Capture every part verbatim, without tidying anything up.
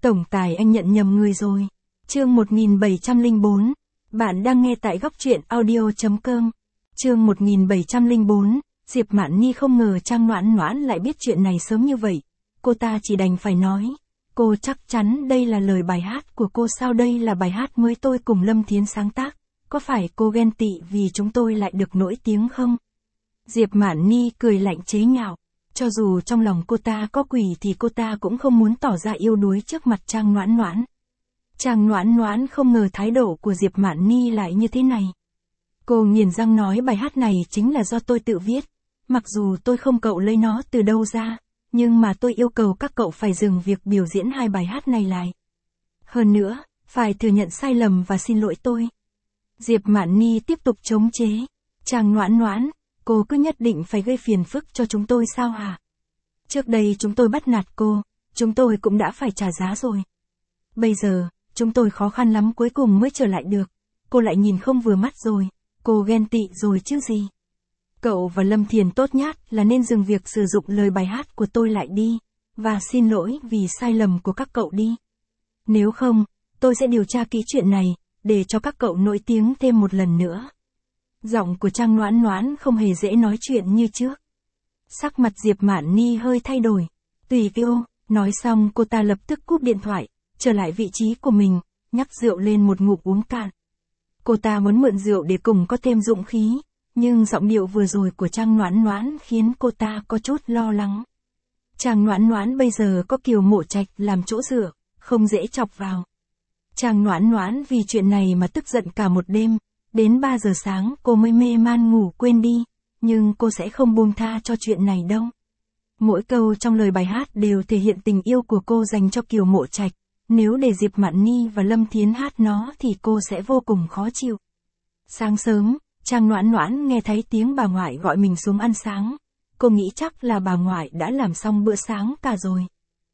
Tổng tài anh nhận nhầm người rồi. Chương một nghìn bảy trăm lẻ bốn. Bạn đang nghe tại góc truyện audio chấm com. Chương một nghìn bảy trăm lẻ bốn. Diệp Mạn Nhi không ngờ Trang Noãn Noãn lại biết chuyện này sớm như vậy. Cô ta chỉ đành phải nói. Cô chắc chắn đây là lời bài hát của cô sao? Đây là bài hát mới tôi cùng Lâm Thiến sáng tác. Có phải cô ghen tị vì chúng tôi lại được nổi tiếng không? Diệp Mạn Nhi cười lạnh chế nhạo. Cho dù trong lòng cô ta có quỷ thì cô ta cũng không muốn tỏ ra yếu đuối trước mặt Trang Noãn Noãn. Trang Noãn Noãn không ngờ thái độ của Diệp Mạn Nhi lại như thế này. Cô nghiến răng nói bài hát này chính là do tôi tự viết. Mặc dù tôi không cậu lấy nó từ đâu ra, nhưng mà tôi yêu cầu các cậu phải dừng việc biểu diễn hai bài hát này lại. Hơn nữa, phải thừa nhận sai lầm và xin lỗi tôi. Diệp Mạn Nhi tiếp tục chống chế. Trang Noãn Noãn, cô cứ nhất định phải gây phiền phức cho chúng tôi sao hả? Trước đây chúng tôi bắt nạt cô, chúng tôi cũng đã phải trả giá rồi. Bây giờ, chúng tôi khó khăn lắm cuối cùng mới trở lại được. Cô lại nhìn không vừa mắt rồi, cô ghen tị rồi chứ gì. Cậu và Lâm Thiền tốt nhất là nên dừng việc sử dụng lời bài hát của tôi lại đi, và xin lỗi vì sai lầm của các cậu đi. Nếu không, tôi sẽ điều tra kỹ chuyện này, để cho các cậu nổi tiếng thêm một lần nữa. Giọng của Trang Noãn Noãn không hề dễ nói chuyện như trước. Sắc mặt Diệp Mạn Nhi hơi thay đổi. Tùy kêu, nói xong cô ta lập tức cúp điện thoại, trở lại vị trí của mình, nhắc rượu lên một ngụm uống cạn. Cô ta muốn mượn rượu để cùng có thêm dũng khí, nhưng giọng điệu vừa rồi của Trang Noãn Noãn khiến cô ta có chút lo lắng. Trang Noãn Noãn bây giờ có Kiều Mộ Trạch làm chỗ dựa, không dễ chọc vào. Trang Noãn Noãn vì chuyện này mà tức giận cả một đêm, đến ba giờ sáng cô mới mê man ngủ quên đi, nhưng cô sẽ không buông tha cho chuyện này đâu. Mỗi câu trong lời bài hát đều thể hiện tình yêu của cô dành cho Kiều Mộ Trạch, nếu để Diệp Mạn Nhi và Lâm Thiến hát nó thì cô sẽ vô cùng khó chịu. Sáng sớm, Trang Noãn Noãn nghe thấy tiếng bà ngoại gọi mình xuống ăn sáng. Cô nghĩ chắc là bà ngoại đã làm xong bữa sáng cả rồi.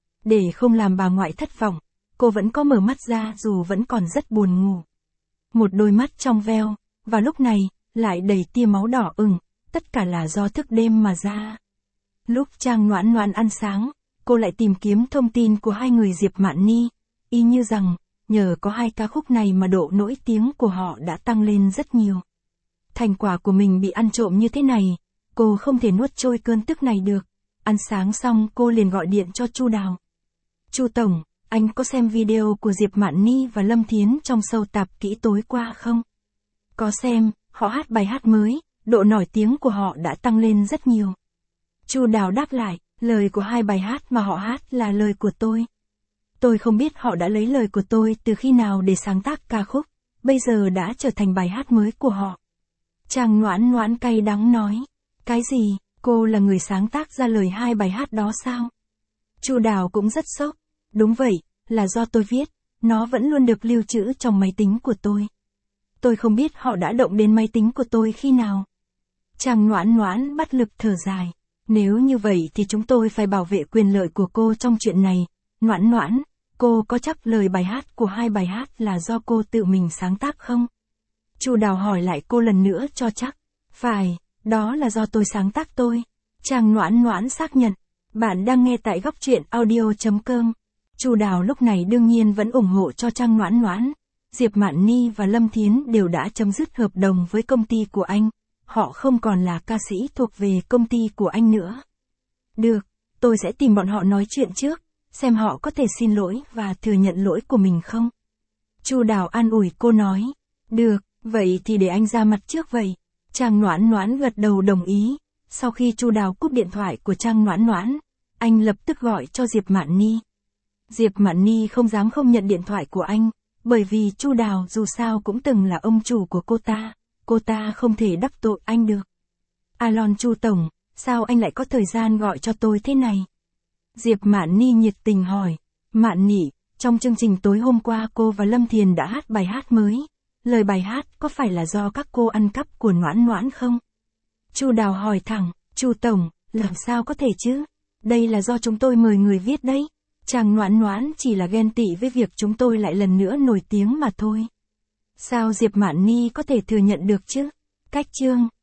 Để không làm bà ngoại thất vọng, cô vẫn có mở mắt ra dù vẫn còn rất buồn ngủ. Một đôi mắt trong veo, và lúc này, lại đầy tia máu đỏ ửng, tất cả là do thức đêm mà ra. Lúc Trang Noãn Noãn ăn sáng, cô lại tìm kiếm thông tin của hai người Diệp Mạn Nhi, y như rằng, nhờ có hai ca khúc này mà độ nổi tiếng của họ đã tăng lên rất nhiều. Thành quả của mình bị ăn trộm như thế này, cô không thể nuốt trôi cơn tức này được. Ăn sáng xong cô liền gọi điện cho Chu Đào. Chu Tổng, anh có xem video của Diệp Mạn Nhi và Lâm Thiến trong show tạp kỹ tối qua không? Có xem, họ hát bài hát mới, độ nổi tiếng của họ đã tăng lên rất nhiều. Chu Đào đáp lại, lời của hai bài hát mà họ hát là lời của tôi. Tôi không biết họ đã lấy lời của tôi từ khi nào để sáng tác ca khúc, bây giờ đã trở thành bài hát mới của họ. Trang Noãn Noãn cay đắng nói, cái gì, cô là người sáng tác ra lời hai bài hát đó sao? Chu Đào cũng rất sốc, đúng vậy, là do tôi viết, nó vẫn luôn được lưu trữ trong máy tính của tôi. Tôi không biết họ đã động đến máy tính của tôi khi nào. Trang Noãn Noãn bắt lực thở dài, nếu như vậy thì chúng tôi phải bảo vệ quyền lợi của cô trong chuyện này. Noãn Noãn, cô có chắc lời bài hát của hai bài hát là do cô tự mình sáng tác không? Chu Đào hỏi lại cô lần nữa cho chắc. Phải, đó là do tôi sáng tác tôi. Trang Noãn Noãn xác nhận. Bạn đang nghe tại góc truyện audio chấm com. Chu Đào lúc này đương nhiên vẫn ủng hộ cho Trang Noãn Noãn. Diệp Mạn Nhi và Lâm Thiến đều đã chấm dứt hợp đồng với công ty của anh. Họ không còn là ca sĩ thuộc về công ty của anh nữa. Được, tôi sẽ tìm bọn họ nói chuyện trước, xem họ có thể xin lỗi và thừa nhận lỗi của mình không. Chu Đào an ủi cô nói. Được, vậy thì để anh ra mặt trước vậy. Trang Noãn Noãn gật đầu đồng ý. Sau khi Chu Đào cúp điện thoại của Trang Noãn Noãn, anh lập tức gọi cho Diệp Mạn Nhi. Diệp Mạn Nhi không dám không nhận điện thoại của anh, bởi vì Chu Đào dù sao cũng từng là ông chủ của cô ta, cô ta không thể đắc tội anh được. Alon Chu Tổng, sao anh lại có thời gian gọi cho tôi thế này? Diệp Mạn Nhi nhiệt tình hỏi. Mạn Nhi, trong chương trình tối hôm qua cô và Lâm Thiền đã hát bài hát mới. Lời bài hát có phải là do các cô ăn cắp của Noãn Noãn không? Chu Đào hỏi thẳng. Chu Tổng, làm sao có thể chứ? Đây là do chúng tôi mời người viết đấy. Trang Noãn Noãn chỉ là ghen tị với việc chúng tôi lại lần nữa nổi tiếng mà thôi. Sao Diệp Mạn Nhi có thể thừa nhận được chứ? Cách chương